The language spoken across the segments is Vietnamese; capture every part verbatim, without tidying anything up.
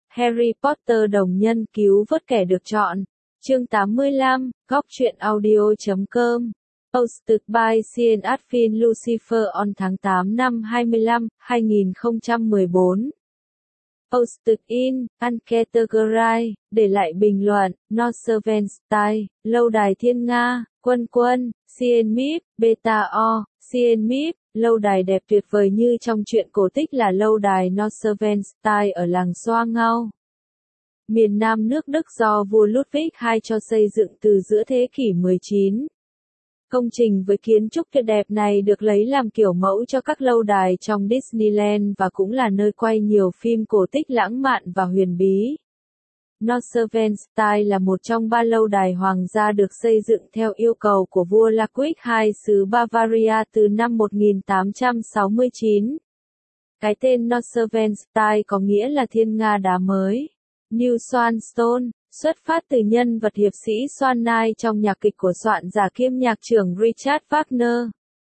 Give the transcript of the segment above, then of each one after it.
Harry Potter đồng nhân cứu vớt kẻ được chọn. Chương tám mươi lăm, góc truyện audio chấm com. Hosted by Sean Astin Lucifer on tháng tám năm hai mươi lăm, hai nghìn không trăm mười bốn. Hosted in, Uncategorized, để lại bình luận, Northern Lâu đài Thiên Nga, Quân Quân, Cien Mip, Beta O, Cien Mip, lâu đài đẹp tuyệt vời như trong truyện cổ tích là lâu đài Northern ở làng Xoa Ngao, miền nam nước Đức do vua Ludwig đệ nhị cho xây dựng từ giữa thế kỷ mười chín. Công trình với kiến trúc tuyệt đẹp này được lấy làm kiểu mẫu cho các lâu đài trong Disneyland và cũng là nơi quay nhiều phim cổ tích lãng mạn và huyền bí. Northern là một trong ba lâu đài hoàng gia được xây dựng theo yêu cầu của vua Ludwig đệ nhị xứ Bavaria từ năm một nghìn tám trăm sáu mươi chín. Cái tên Northern có nghĩa là thiên nga đá mới, New Swan Stone, xuất phát từ nhân vật hiệp sĩ Swan Knight trong nhạc kịch của soạn giả kiêm nhạc trưởng Richard Wagner.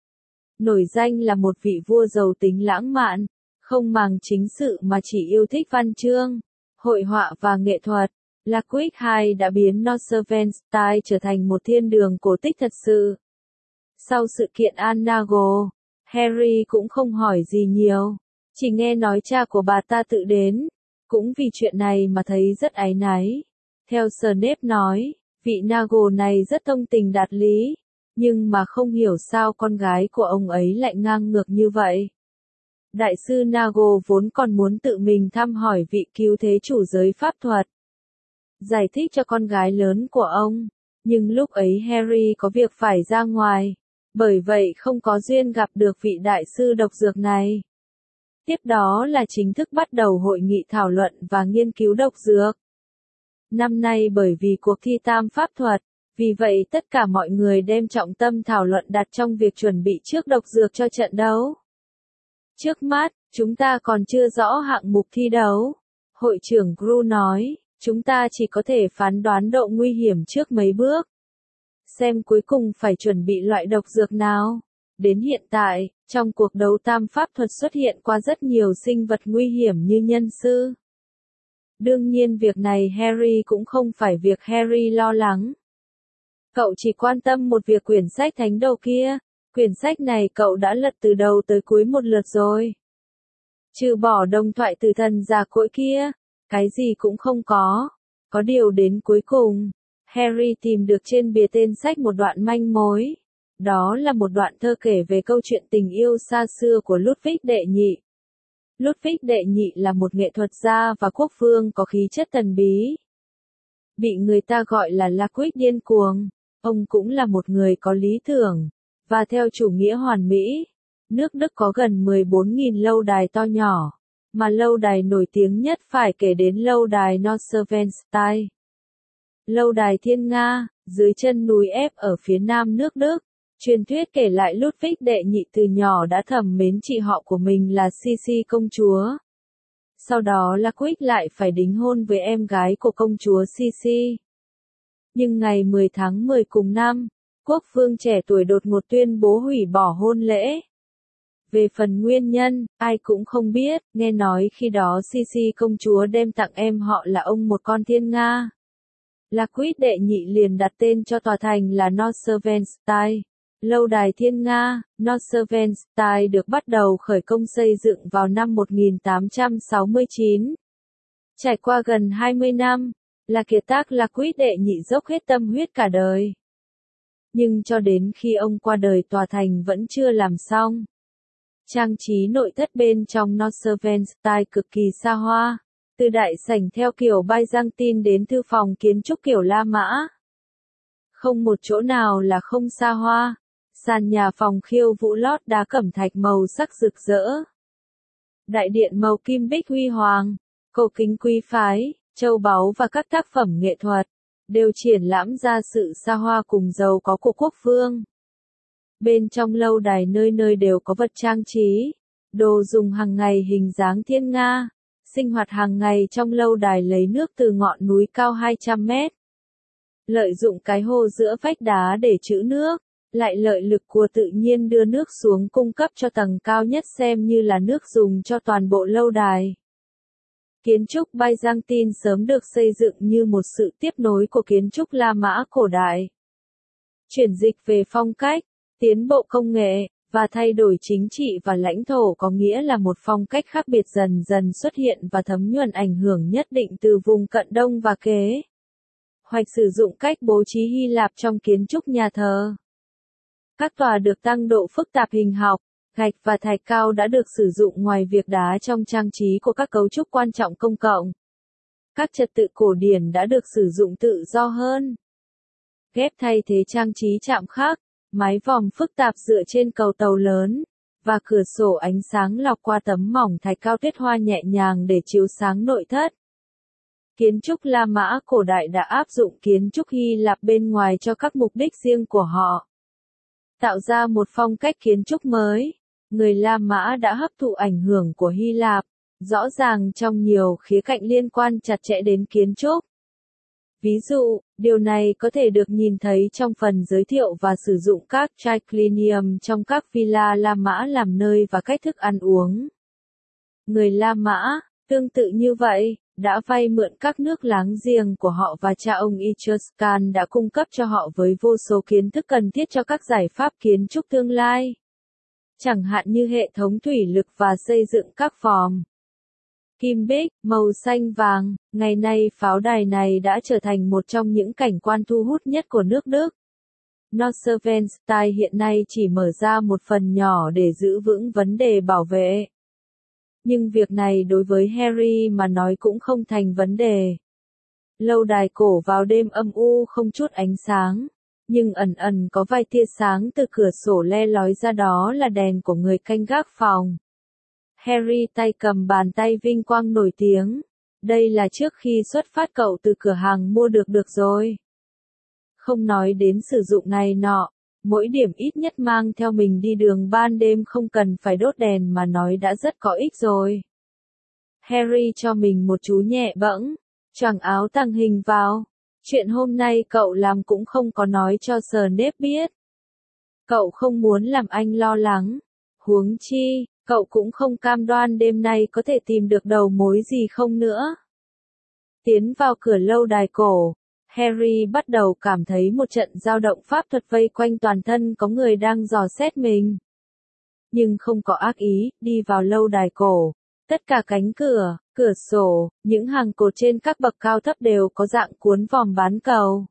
Nổi danh là một vị vua giàu tính lãng mạn, không màng chính sự mà chỉ yêu thích văn chương, hội họa và nghệ thuật, Ludwig đệ nhị đã biến Northern trở thành một thiên đường cổ tích thật sự. Sau sự kiện Anago, Harry cũng không hỏi gì nhiều, chỉ nghe nói cha của bà ta tự đến, cũng vì chuyện này mà thấy rất áy náy. Theo Snape nói, vị Nago này rất thông tình đạt lý, nhưng mà không hiểu sao con gái của ông ấy lại ngang ngược như vậy. Đại sư Nago vốn còn muốn tự mình thăm hỏi vị cứu thế chủ giới pháp thuật, giải thích cho con gái lớn của ông, nhưng lúc ấy Harry có việc phải ra ngoài, bởi vậy không có duyên gặp được vị đại sư độc dược này. Tiếp đó là chính thức bắt đầu hội nghị thảo luận và nghiên cứu độc dược. Năm nay bởi vì cuộc thi tam pháp thuật, vì vậy tất cả mọi người đem trọng tâm thảo luận đặt trong việc chuẩn bị trước độc dược cho trận đấu. Trước mắt, chúng ta còn chưa rõ hạng mục thi đấu. Hội trưởng Gru nói, chúng ta chỉ có thể phán đoán độ nguy hiểm trước mấy bước. Xem cuối cùng phải chuẩn bị loại độc dược nào. Đến hiện tại, trong cuộc đấu tam pháp thuật xuất hiện qua rất nhiều sinh vật nguy hiểm như nhân sư. Đương nhiên việc này Harry cũng không phải việc Harry lo lắng. Cậu chỉ quan tâm một việc quyển sách thánh đồ kia. Quyển sách này cậu đã lật từ đầu tới cuối một lượt rồi. Trừ bỏ đồng thoại từ thần già cỗi kia, cái gì cũng không có. Có điều đến cuối cùng, Harry tìm được trên bìa tên sách một đoạn manh mối. Đó là một đoạn thơ kể về câu chuyện tình yêu xa xưa của Ludwig đệ nhị. Ludwig đệ nhị là một nghệ thuật gia và quốc vương có khí chất thần bí. Bị người ta gọi là Ludwig điên cuồng, ông cũng là một người có lý tưởng, và theo chủ nghĩa hoàn mỹ. Nước Đức có gần mười bốn nghìn lâu đài to nhỏ, mà lâu đài nổi tiếng nhất phải kể đến lâu đài Northern. Lâu đài Thiên Nga, dưới chân núi Ép ở phía nam nước Đức. Truyền thuyết kể lại Ludwig đệ nhị từ nhỏ đã thầm mến chị họ của mình là Sisi công chúa. Sau đó Ludwig lại phải đính hôn với em gái của công chúa Sisi. Nhưng ngày mười tháng mười cùng năm, quốc vương trẻ tuổi đột ngột tuyên bố hủy bỏ hôn lễ. Về phần nguyên nhân, ai cũng không biết, nghe nói khi đó Sisi công chúa đem tặng em họ là ông một con thiên nga. Ludwig đệ nhị liền đặt tên cho tòa thành là Northern. Lâu đài Thiên Nga, Northern được bắt đầu khởi công xây dựng vào năm một nghìn tám trăm sáu mươi chín. Trải qua gần hai mươi năm, là kiệt tác Ludwig đệ nhị dốc hết tâm huyết cả đời. Nhưng cho đến khi ông qua đời tòa thành vẫn chưa làm xong. Trang trí nội thất bên trong Northern cực kỳ xa hoa, từ đại sảnh theo kiểu Byzantine đến thư phòng kiến trúc kiểu La Mã. Không một chỗ nào là không xa hoa. Sàn nhà phòng khiêu vũ lót đá cẩm thạch màu sắc rực rỡ. Đại điện màu kim bích huy hoàng, cổ kính quý phái, châu báu và các tác phẩm nghệ thuật, đều triển lãm ra sự xa hoa cùng giàu có của quốc vương. Bên trong lâu đài nơi nơi đều có vật trang trí, đồ dùng hàng ngày hình dáng thiên nga, sinh hoạt hàng ngày trong lâu đài lấy nước từ ngọn núi cao hai trăm mét. Lợi dụng cái hồ giữa vách đá để trữ nước. Lại lợi lực của tự nhiên đưa nước xuống cung cấp cho tầng cao nhất xem như là nước dùng cho toàn bộ lâu đài. Kiến trúc Byzantine sớm được xây dựng như một sự tiếp nối của kiến trúc La Mã cổ đại. Chuyển dịch về phong cách, tiến bộ công nghệ, và thay đổi chính trị và lãnh thổ có nghĩa là một phong cách khác biệt dần dần xuất hiện và thấm nhuần ảnh hưởng nhất định từ vùng cận đông và kế hoạch sử dụng cách bố trí Hy Lạp trong kiến trúc nhà thờ. Các tòa được tăng độ phức tạp hình học, gạch và thạch cao đã được sử dụng ngoài việc đá trong trang trí của các cấu trúc quan trọng công cộng. Các trật tự cổ điển đã được sử dụng tự do hơn. Ghép thay thế trang trí chạm khắc, mái vòm phức tạp dựa trên cầu tàu lớn, và cửa sổ ánh sáng lọc qua tấm mỏng thạch cao tuyết hoa nhẹ nhàng để chiếu sáng nội thất. Kiến trúc La Mã cổ đại đã áp dụng kiến trúc Hy Lạp bên ngoài cho các mục đích riêng của họ, tạo ra một phong cách kiến trúc mới. Người La Mã đã hấp thụ ảnh hưởng của Hy Lạp, rõ ràng trong nhiều khía cạnh liên quan chặt chẽ đến kiến trúc. Ví dụ, điều này có thể được nhìn thấy trong phần giới thiệu và sử dụng các triclinium trong các villa La Mã làm nơi và cách thức ăn uống. Người La Mã, tương tự như vậy, đã vay mượn các nước láng giềng của họ và cha ông Etruscan đã cung cấp cho họ với vô số kiến thức cần thiết cho các giải pháp kiến trúc tương lai. Chẳng hạn như hệ thống thủy lực và xây dựng các vòm kim bích, màu xanh vàng. Ngày nay pháo đài này đã trở thành một trong những cảnh quan thu hút nhất của nước Đức. Neuschwanstein hiện nay chỉ mở ra một phần nhỏ để giữ vững vấn đề bảo vệ. Nhưng việc này đối với Harry mà nói cũng không thành vấn đề. Lâu đài cổ vào đêm âm u không chút ánh sáng, nhưng ẩn ẩn có vài tia sáng từ cửa sổ le lói ra, đó là đèn của người canh gác phòng. Harry tay cầm bàn tay vinh quang nổi tiếng. Đây là trước khi xuất phát cậu từ cửa hàng mua được được rồi. Không nói đến sử dụng này nọ, mỗi điểm ít nhất mang theo mình đi đường ban đêm không cần phải đốt đèn mà nói đã rất có ích rồi. Harry cho mình một chú nhẹ bẫng, choàng áo tàng hình vào. Chuyện hôm nay cậu làm cũng không có nói cho Snape biết. Cậu không muốn làm anh lo lắng. Huống chi, cậu cũng không cam đoan đêm nay có thể tìm được đầu mối gì không nữa. Tiến vào cửa lâu đài cổ, Harry bắt đầu cảm thấy một trận dao động pháp thuật vây quanh toàn thân, có người đang dò xét mình. Nhưng không có ác ý. Đi vào lâu đài cổ, tất cả cánh cửa, cửa sổ, những hàng cột trên các bậc cao thấp đều có dạng cuốn vòm bán cầu.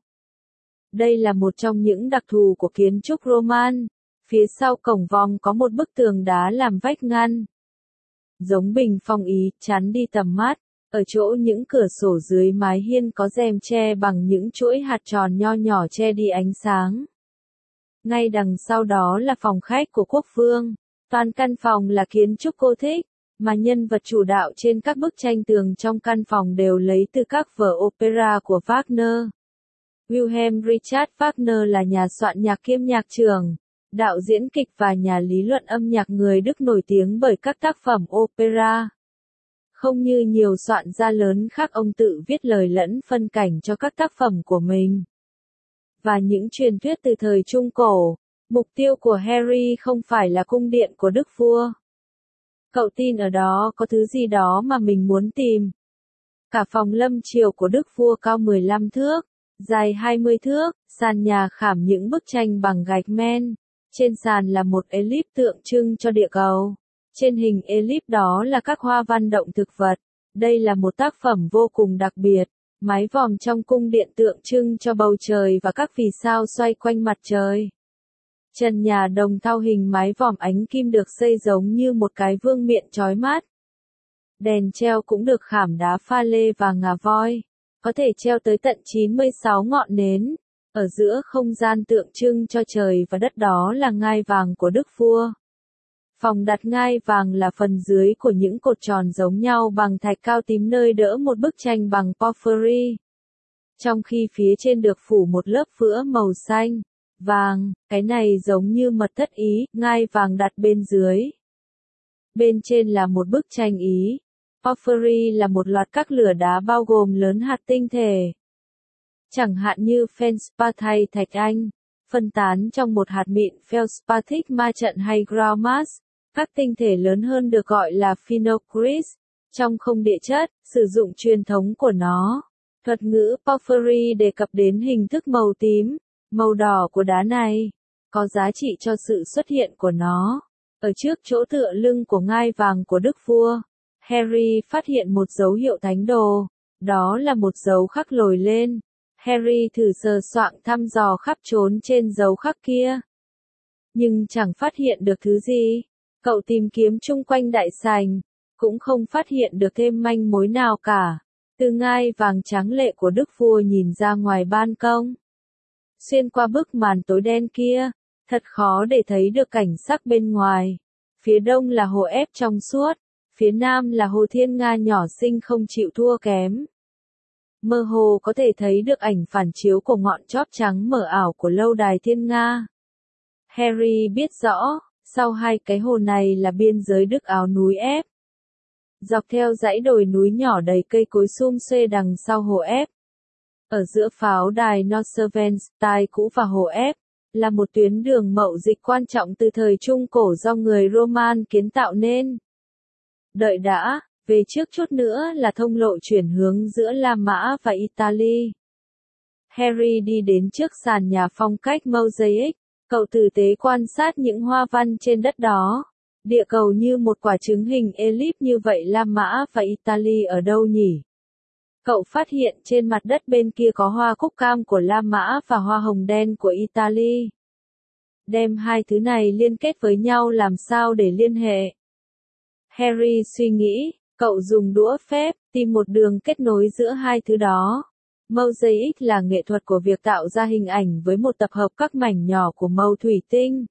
Đây là một trong những đặc thù của kiến trúc Roman. Phía sau cổng vòm có một bức tường đá làm vách ngăn, giống bình phong ý, chắn đi tầm mắt. Ở chỗ những cửa sổ dưới mái hiên có rèm che bằng những chuỗi hạt tròn nho nhỏ che đi ánh sáng. Ngay đằng sau đó là phòng khách của quốc vương. Toàn căn phòng là kiến trúc Gothic, mà nhân vật chủ đạo trên các bức tranh tường trong căn phòng đều lấy từ các vở opera của Wagner. Wilhelm Richard Wagner là nhà soạn nhạc kiêm nhạc trưởng, đạo diễn kịch và nhà lý luận âm nhạc người Đức nổi tiếng bởi các tác phẩm opera. Không như nhiều soạn gia lớn khác, ông tự viết lời lẫn phân cảnh cho các tác phẩm của mình. Và những truyền thuyết từ thời Trung Cổ, mục tiêu của Harry không phải là cung điện của đức vua. Cậu tin ở đó có thứ gì đó mà mình muốn tìm. Cả phòng lâm triều của đức vua cao mười lăm thước, dài hai mươi thước, sàn nhà khảm những bức tranh bằng gạch men. Trên sàn là một elip tượng trưng cho địa cầu. Trên hình elip đó là các hoa văn động thực vật. Đây là một tác phẩm vô cùng đặc biệt. Mái vòm trong cung điện tượng trưng cho bầu trời và các vì sao xoay quanh mặt trời. Trần nhà đồng thau hình mái vòm ánh kim được xây giống như một cái vương miện chói mắt. Đèn treo cũng được khảm đá pha lê và ngà voi. Có thể treo tới tận chín mươi sáu ngọn nến. Ở giữa không gian tượng trưng cho trời và đất đó là ngai vàng của đức vua. Phòng đặt ngai vàng là phần dưới của những cột tròn giống nhau bằng thạch cao tím nơi đỡ một bức tranh bằng porphyry. Trong khi phía trên được phủ một lớp vữa màu xanh, vàng, cái này giống như mật thất Ý, ngai vàng đặt bên dưới. Bên trên là một bức tranh Ý. Porphyry là một loạt các lửa đá bao gồm lớn hạt tinh thể. Chẳng hạn như feldspatite thạch anh, phân tán trong một hạt mịn feldspathik ma trận hay ground mass. Các tinh thể lớn hơn được gọi là phenocryst. trong không địa chất, sử dụng truyền thống của nó. Thuật ngữ porphyry đề cập đến hình thức màu tím, màu đỏ của đá này, có giá trị cho sự xuất hiện của nó. Ở trước chỗ tựa lưng của ngai vàng của đức vua, Harry phát hiện một dấu hiệu thánh đồ, đó là một dấu khắc lồi lên. Harry thử sờ soạng thăm dò khắp trốn trên dấu khắc kia, nhưng chẳng phát hiện được thứ gì. Cậu tìm kiếm chung quanh đại sảnh, cũng không phát hiện được thêm manh mối nào cả. Từ ngai vàng tráng lệ của đức vua nhìn ra ngoài ban công, xuyên qua bức màn tối đen kia, thật khó để thấy được cảnh sắc bên ngoài. Phía đông là hồ ép trong suốt, phía nam là hồ Thiên Nga nhỏ xinh không chịu thua kém. Mơ hồ có thể thấy được ảnh phản chiếu của ngọn chóp trắng mờ ảo của lâu đài Thiên Nga. Harry biết rõ, sau hai cái hồ này là biên giới Đức Áo núi ép. Dọc theo dãy đồi núi nhỏ đầy cây cối sum xuê đằng sau hồ ép, ở giữa pháo đài Neuschwanstein cũ và hồ ép, là một tuyến đường mậu dịch quan trọng từ thời Trung Cổ do người Roman kiến tạo nên. Đợi đã, về trước chút nữa là thông lộ chuyển hướng giữa La Mã và Italy. Harry đi đến trước sàn nhà phong cách mosaic, cậu tử tế quan sát những hoa văn trên đất đó. Địa cầu như một quả trứng hình elip như vậy, La Mã và Italy ở đâu nhỉ? Cậu phát hiện trên mặt đất bên kia có hoa cúc cam của La Mã và hoa hồng đen của Italy. Đem hai thứ này liên kết với nhau làm sao để liên hệ? Harry suy nghĩ, cậu dùng đũa phép, tìm một đường kết nối giữa hai thứ đó. Mosaic là nghệ thuật của việc tạo ra hình ảnh với một tập hợp các mảnh nhỏ của màu thủy tinh,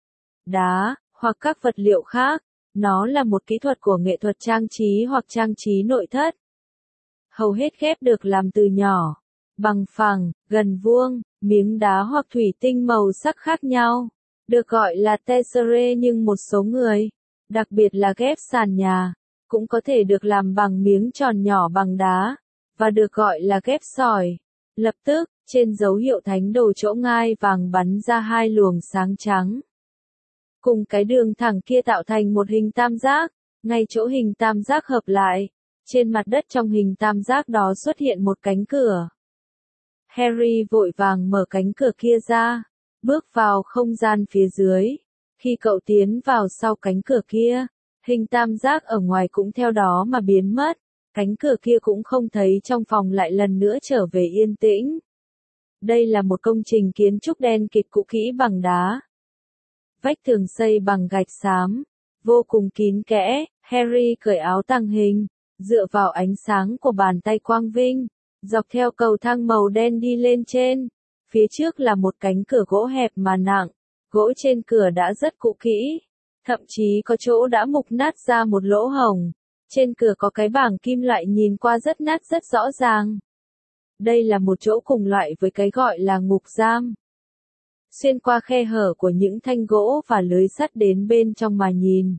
đá, hoặc các vật liệu khác. Nó là một kỹ thuật của nghệ thuật trang trí hoặc trang trí nội thất. Hầu hết ghép được làm từ nhỏ, bằng phẳng, gần vuông, miếng đá hoặc thủy tinh màu sắc khác nhau, được gọi là tesserae, nhưng một số người, đặc biệt là ghép sàn nhà, cũng có thể được làm bằng miếng tròn nhỏ bằng đá, và được gọi là ghép sỏi. Lập tức, trên dấu hiệu thánh đồ chỗ ngai vàng bắn ra hai luồng sáng trắng, cùng cái đường thẳng kia tạo thành một hình tam giác. Ngay chỗ hình tam giác hợp lại, trên mặt đất trong hình tam giác đó xuất hiện một cánh cửa. Harry vội vàng mở cánh cửa kia ra, bước vào không gian phía dưới. Khi cậu tiến vào sau cánh cửa kia, hình tam giác ở ngoài cũng theo đó mà biến mất. Cánh cửa kia cũng không thấy trong phòng lại lần nữa trở về yên tĩnh. Đây là một công trình kiến trúc đen kịt cũ kỹ bằng đá. Vách tường xây bằng gạch xám, vô cùng kín kẽ. Harry cởi áo tàng hình, dựa vào ánh sáng của bàn tay quang vinh, dọc theo cầu thang màu đen đi lên trên. Phía trước là một cánh cửa gỗ hẹp mà nặng, gỗ trên cửa đã rất cũ kỹ, thậm chí có chỗ đã mục nát ra một lỗ hổng. Trên cửa có cái bảng kim loại nhìn qua rất nát rất rõ ràng. Đây là một chỗ cùng loại với cái gọi là ngục giam. Xuyên qua khe hở của những thanh gỗ và lưới sắt đến bên trong mà nhìn,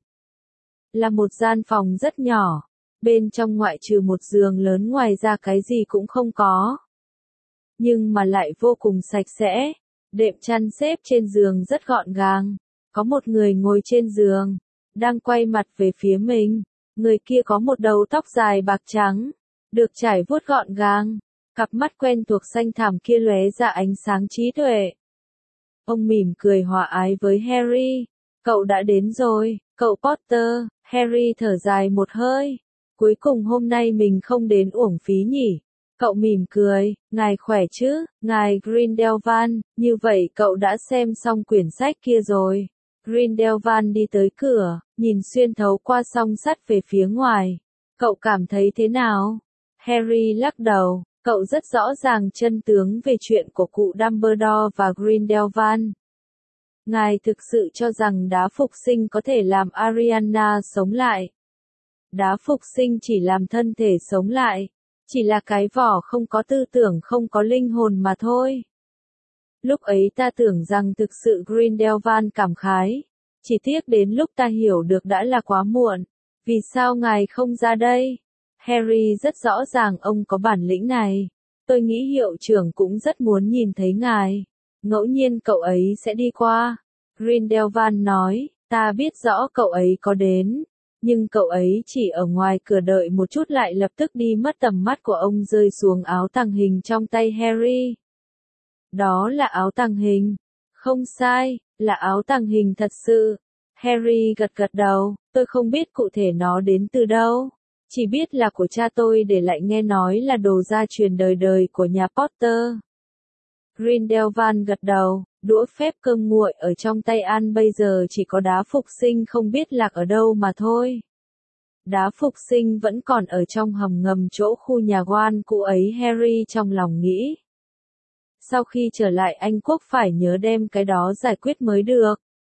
là một gian phòng rất nhỏ. Bên trong ngoại trừ một giường lớn ngoài ra cái gì cũng không có. Nhưng mà lại vô cùng sạch sẽ. Đệm chăn xếp trên giường rất gọn gàng. Có một người ngồi trên giường, đang quay mặt về phía mình. Người kia có một đầu tóc dài bạc trắng, được trải vuốt gọn gàng. Cặp mắt quen thuộc xanh thẳm kia lóe ra ánh sáng trí tuệ. Ông mỉm cười hòa ái với Harry. Cậu đã đến rồi, cậu Potter. Harry thở dài một hơi. Cuối cùng hôm nay mình không đến uổng phí nhỉ. Cậu mỉm cười, ngài khỏe chứ, ngài Grindelwald, như vậy cậu đã xem xong quyển sách kia rồi. Grindelwald đi tới cửa, nhìn xuyên thấu qua song sắt về phía ngoài. Cậu cảm thấy thế nào? Harry lắc đầu, cậu rất rõ ràng chân tướng về chuyện của cụ Dumbledore và Grindelwald. Ngài thực sự cho rằng đá phục sinh có thể làm Ariana sống lại. Đá phục sinh chỉ làm thân thể sống lại, chỉ là cái vỏ không có tư tưởng, không có linh hồn mà thôi. Lúc ấy ta tưởng rằng thực sự Grindelwald cảm khái, chỉ tiếc đến lúc ta hiểu được đã là quá muộn. Vì sao ngài không ra đây? Harry rất rõ ràng ông có bản lĩnh này. Tôi nghĩ hiệu trưởng cũng rất muốn nhìn thấy ngài. Ngẫu nhiên cậu ấy sẽ đi qua. Grindelwald nói, ta biết rõ cậu ấy có đến. nhưng cậu ấy chỉ ở ngoài cửa đợi một chút lại lập tức đi mất tầm mắt của ông rơi xuống áo tàng hình trong tay Harry. Đó là áo tàng hình. Không sai, là áo tàng hình thật sự. Harry gật gật đầu, tôi không biết cụ thể nó đến từ đâu. Chỉ biết là của cha tôi để lại nghe nói là đồ gia truyền đời đời của nhà Potter. Grindelwald gật đầu, đũa phép cơm nguội ở trong tay An bây giờ chỉ có đá phục sinh không biết lạc ở đâu mà thôi. Đá phục sinh vẫn còn ở trong hầm ngầm chỗ khu nhà quan cũ ấy Harry trong lòng nghĩ. Sau khi trở lại Anh Quốc phải nhớ đem cái đó giải quyết mới được.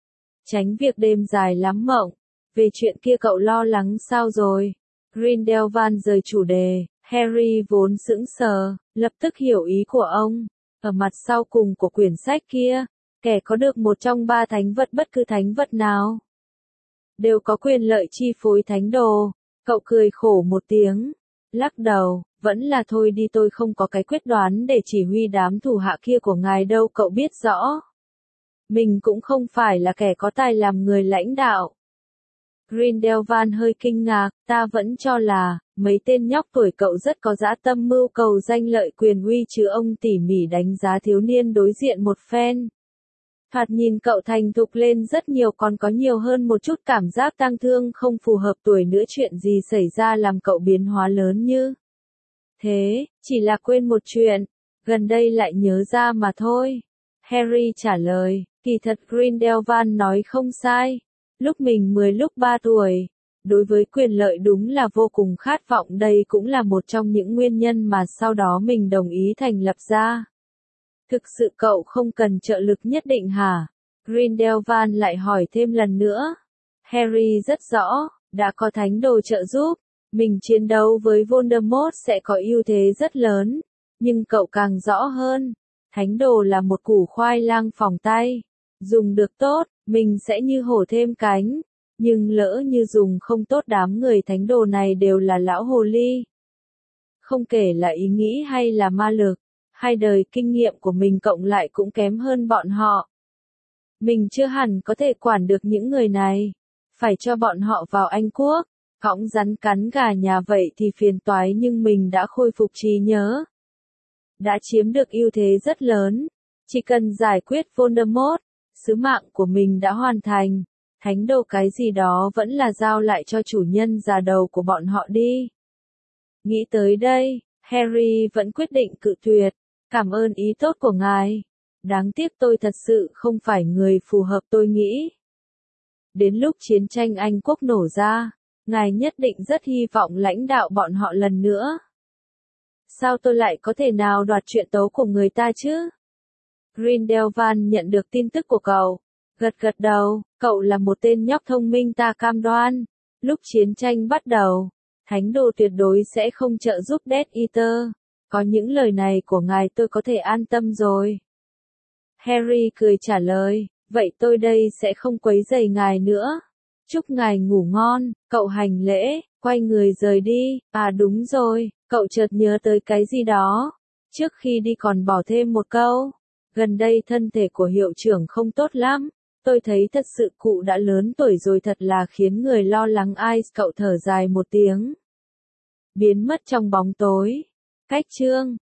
Tránh việc đêm dài lắm mộng. Về chuyện kia cậu lo lắng sao rồi? Grindelwald rời chủ đề, Harry vốn sững sờ, lập tức hiểu ý của ông. Ở mặt sau cùng của quyển sách kia, kẻ có được một trong ba thánh vật bất cứ thánh vật nào, đều có quyền lợi chi phối thánh đồ. Cậu cười khổ một tiếng, lắc đầu, vẫn là thôi đi tôi không có cái quyết đoán để chỉ huy đám thủ hạ kia của ngài đâu cậu biết rõ. Mình cũng không phải là kẻ có tài làm người lãnh đạo. Grindelwald hơi kinh ngạc, ta vẫn cho là, mấy tên nhóc tuổi cậu rất có dã tâm mưu cầu danh lợi quyền uy chứ ông tỉ mỉ đánh giá thiếu niên đối diện một phen. Thoạt nhìn cậu thành thục lên rất nhiều còn có nhiều hơn một chút cảm giác tang thương không phù hợp tuổi nữa chuyện gì xảy ra làm cậu biến hóa lớn như. Thế, chỉ là quên một chuyện, gần đây lại nhớ ra mà thôi. Harry trả lời, kỳ thật Grindelwald nói không sai. Lúc mình mười lúc ba tuổi, đối với quyền lợi đúng là vô cùng khát vọng đây cũng là một trong những nguyên nhân mà sau đó mình đồng ý thành lập ra. Thực sự cậu không cần trợ lực nhất định hả? Grindelwald lại hỏi thêm lần nữa. Harry rất rõ, đã có thánh đồ trợ giúp, mình chiến đấu với Voldemort sẽ có ưu thế rất lớn, nhưng cậu càng rõ hơn, thánh đồ là một củ khoai lang phỏng tay, dùng được tốt, mình sẽ như hổ thêm cánh, nhưng lỡ như dùng không tốt đám người thánh đồ này đều là lão hồ ly. Không kể là ý nghĩ hay là ma lực, hai đời kinh nghiệm của mình cộng lại cũng kém hơn bọn họ. Mình chưa hẳn có thể quản được những người này, phải cho bọn họ vào Anh Quốc, cõng rắn cắn gà nhà vậy thì phiền toái nhưng mình đã khôi phục trí nhớ. Đã chiếm được ưu thế rất lớn, chỉ cần giải quyết Voldemort, sứ mạng của mình đã hoàn thành, thánh đồ cái gì đó vẫn là giao lại cho chủ nhân già đầu của bọn họ đi. Nghĩ tới đây, Harry vẫn quyết định cự tuyệt, cảm ơn ý tốt của ngài. Đáng tiếc tôi thật sự không phải người phù hợp tôi nghĩ. Đến lúc chiến tranh Anh Quốc nổ ra, ngài nhất định rất hy vọng lãnh đạo bọn họ lần nữa. Sao tôi lại có thể nào đoạt chuyện tấu của người ta chứ? Grindelwald nhận được tin tức của cậu, gật gật đầu, cậu là một tên nhóc thông minh ta cam đoan. Lúc chiến tranh bắt đầu, thánh đồ tuyệt đối sẽ không trợ giúp Death Eater. Có những lời này của ngài tôi có thể an tâm rồi. Harry cười trả lời, vậy tôi đây sẽ không quấy rầy ngài nữa. Chúc ngài ngủ ngon, cậu hành lễ, quay người rời đi. À đúng rồi, cậu chợt nhớ tới cái gì đó. Trước khi đi còn bỏ thêm một câu. Gần đây thân thể của hiệu trưởng không tốt lắm. Tôi thấy thật sự cụ đã lớn tuổi rồi thật là khiến người lo lắng ai. Cậu thở dài một tiếng. Biến mất trong bóng tối. Cách chương